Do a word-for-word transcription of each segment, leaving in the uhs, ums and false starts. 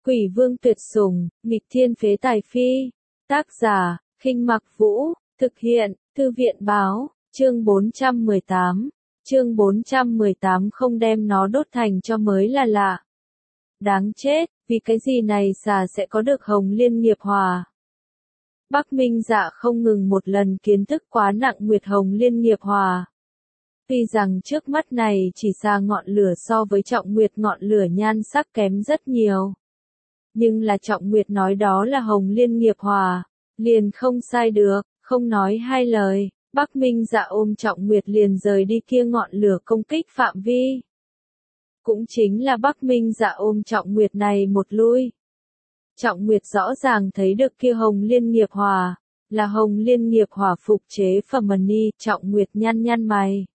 Quỷ vương tuyệt sủng, nghịch thiên phế tài phi. Tác giả, Khinh Mặc Vũ, thực hiện, Thư viện báo, chương bốn trăm mười tám. Chương bốn trăm mười tám không đem nó đốt thành cho mới là lạ. Đáng chết, vì cái gì này xà sẽ có được Hồng Liên nghiệp hòa. Bắc Minh Dạ không ngừng một lần kiến thức quá nặng Nguyệt Hồng Liên nghiệp hòa. Tuy rằng trước mắt này chỉ xa ngọn lửa so với Trọng Nguyệt ngọn lửa nhan sắc kém rất nhiều. Nhưng là Trọng Nguyệt nói đó là Hồng Liên nghiệp hòa, liền không sai được, không nói hai lời, Bắc Minh Dạ ôm Trọng Nguyệt liền rời đi kia ngọn lửa công kích phạm vi. Cũng chính là Bắc Minh Dạ ôm Trọng Nguyệt này một lui. Trọng Nguyệt rõ ràng thấy được kia Hồng Liên nghiệp hòa, là Hồng Liên nghiệp hòa phục chế phẩm ni, Trọng Nguyệt nhăn nhăn mày.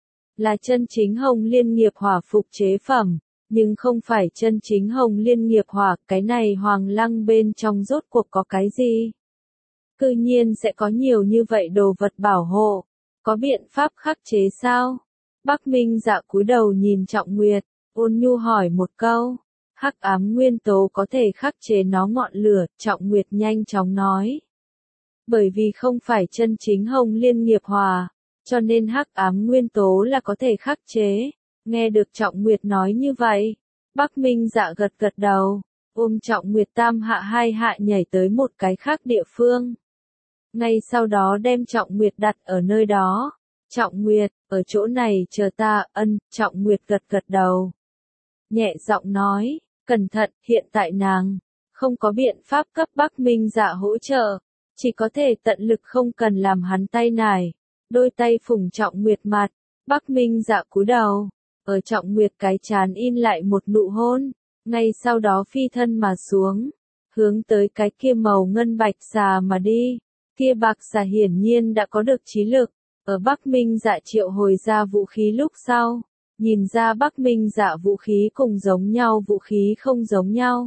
Là chân chính Hồng Liên nghiệp hòa phục chế phẩm, nhưng không phải chân chính Hồng Liên nghiệp hòa, cái này Hoàng Lăng bên trong rốt cuộc có cái gì? Cư nhiên sẽ có nhiều như vậy đồ vật bảo hộ, có biện pháp khắc chế sao? Bắc Minh Dạ cúi đầu nhìn Trọng Nguyệt, ôn nhu hỏi một câu. Hắc ám nguyên tố có thể khắc chế nó ngọn lửa, Trọng Nguyệt nhanh chóng nói. Bởi vì không phải chân chính Hồng Liên nghiệp hòa, cho nên hắc ám nguyên tố là có thể khắc chế. Nghe được Trọng Nguyệt nói như vậy, Bắc Minh Dạ gật gật đầu, ôm Trọng Nguyệt tam hạ hai hạ nhảy tới một cái khác địa phương. Ngay sau đó đem Trọng Nguyệt đặt ở nơi đó. Trọng Nguyệt, ở chỗ này chờ ta, ân, Trọng Nguyệt gật gật đầu. Nhẹ giọng nói, cẩn thận, hiện tại nàng không có biện pháp cấp Bắc Minh Dạ hỗ trợ, chỉ có thể tận lực không cần làm hắn tay nải. Đôi tay phủng Trọng Nguyệt mặt, Bắc Minh Dạ cúi đầu, ở Trọng Nguyệt cái trán in lại một nụ hôn, ngay sau đó phi thân mà xuống, hướng tới cái kia màu ngân bạch xà mà đi. Kia bạc xà hiển nhiên đã có được trí lực, ở Bắc Minh Dạ triệu hồi ra vũ khí lúc sau, nhìn ra Bắc Minh Dạ vũ khí cùng giống nhau vũ khí không giống nhau.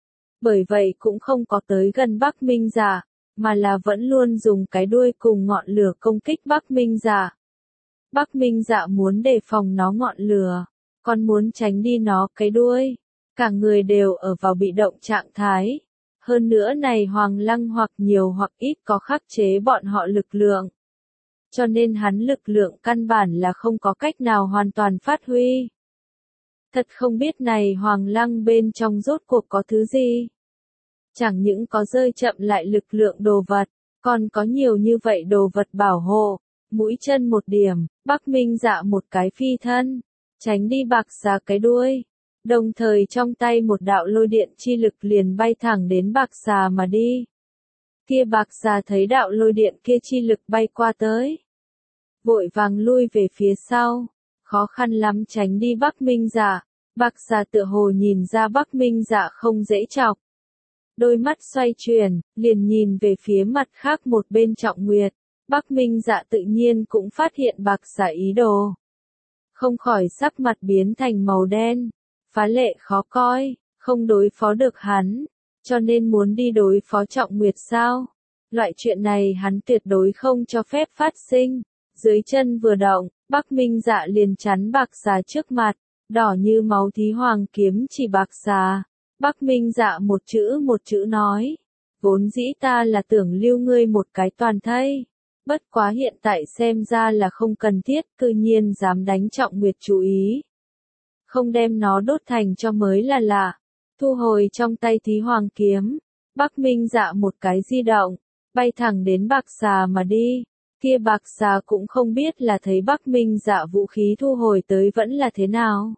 Bởi vậy cũng không có tới gần Bắc Minh Dạ, mà là vẫn luôn dùng cái đuôi cùng ngọn lửa công kích Bắc Minh Dạ. Bắc Minh Dạ muốn đề phòng nó ngọn lửa, còn muốn tránh đi nó cái đuôi, cả người đều ở vào bị động trạng thái. Hơn nữa này Hoàng Lăng hoặc nhiều hoặc ít có khắc chế bọn họ lực lượng. Cho nên hắn lực lượng căn bản là không có cách nào hoàn toàn phát huy. Thật không biết này Hoàng Lăng bên trong rốt cuộc có thứ gì. Chẳng những có rơi chậm lại lực lượng đồ vật, còn có nhiều như vậy đồ vật bảo hộ. Mũi chân một điểm, Bắc Minh Dạ một cái phi thân, tránh đi bạc xà cái đuôi. Đồng thời trong tay một đạo lôi điện chi lực liền bay thẳng đến bạc xà mà đi. Kia bạc xà thấy đạo lôi điện kia chi lực bay qua tới, vội vàng lui về phía sau, khó khăn lắm tránh đi Bắc Minh Dạ. Bạc xà tựa hồ nhìn ra Bắc Minh Dạ không dễ chọc. Đôi mắt xoay chuyển, liền nhìn về phía mặt khác một bên Trọng Nguyệt. Bắc Minh Dạ tự nhiên cũng phát hiện bạc xà ý đồ. Không khỏi sắc mặt biến thành màu đen, phá lệ khó coi, không đối phó được hắn, cho nên muốn đi đối phó Trọng Nguyệt sao? Loại chuyện này hắn tuyệt đối không cho phép phát sinh. Dưới chân vừa động, Bắc Minh Dạ liền chắn bạc xà trước mặt, đỏ như máu thí hoàng kiếm chỉ bạc xà. Bắc Minh Dạ một chữ một chữ nói, vốn dĩ ta là tưởng lưu ngươi một cái toàn thây. Bất quá hiện tại xem ra là không cần thiết, cư nhiên dám đánh Trọng Nguyệt chú ý. Không đem nó đốt thành cho mới là lạ. Thu hồi trong tay thí hoàng kiếm, Bắc Minh Dạ một cái di động, bay thẳng đến bạc xà mà đi. Kia bạc xà cũng không biết là thấy Bắc Minh Dạ vũ khí thu hồi tới vẫn là thế nào.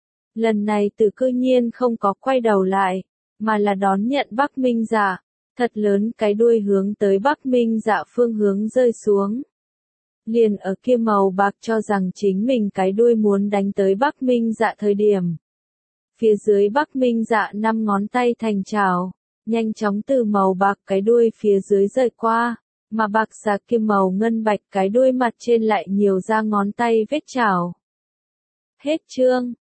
Lần này từ cư nhiên không có quay đầu lại, mà là đón nhận Bắc Minh Dạ. Thật lớn cái đuôi hướng tới Bắc Minh Dạ phương hướng rơi xuống. Liền ở kia màu bạc cho rằng chính mình cái đuôi muốn đánh tới Bắc Minh Dạ thời điểm. Phía dưới Bắc Minh Dạ năm ngón tay thành chảo, nhanh chóng từ màu bạc cái đuôi phía dưới rời qua, mà bạc xà kia màu ngân bạch cái đuôi mặt trên lại nhiều ra ngón tay vết chảo. Hết chương.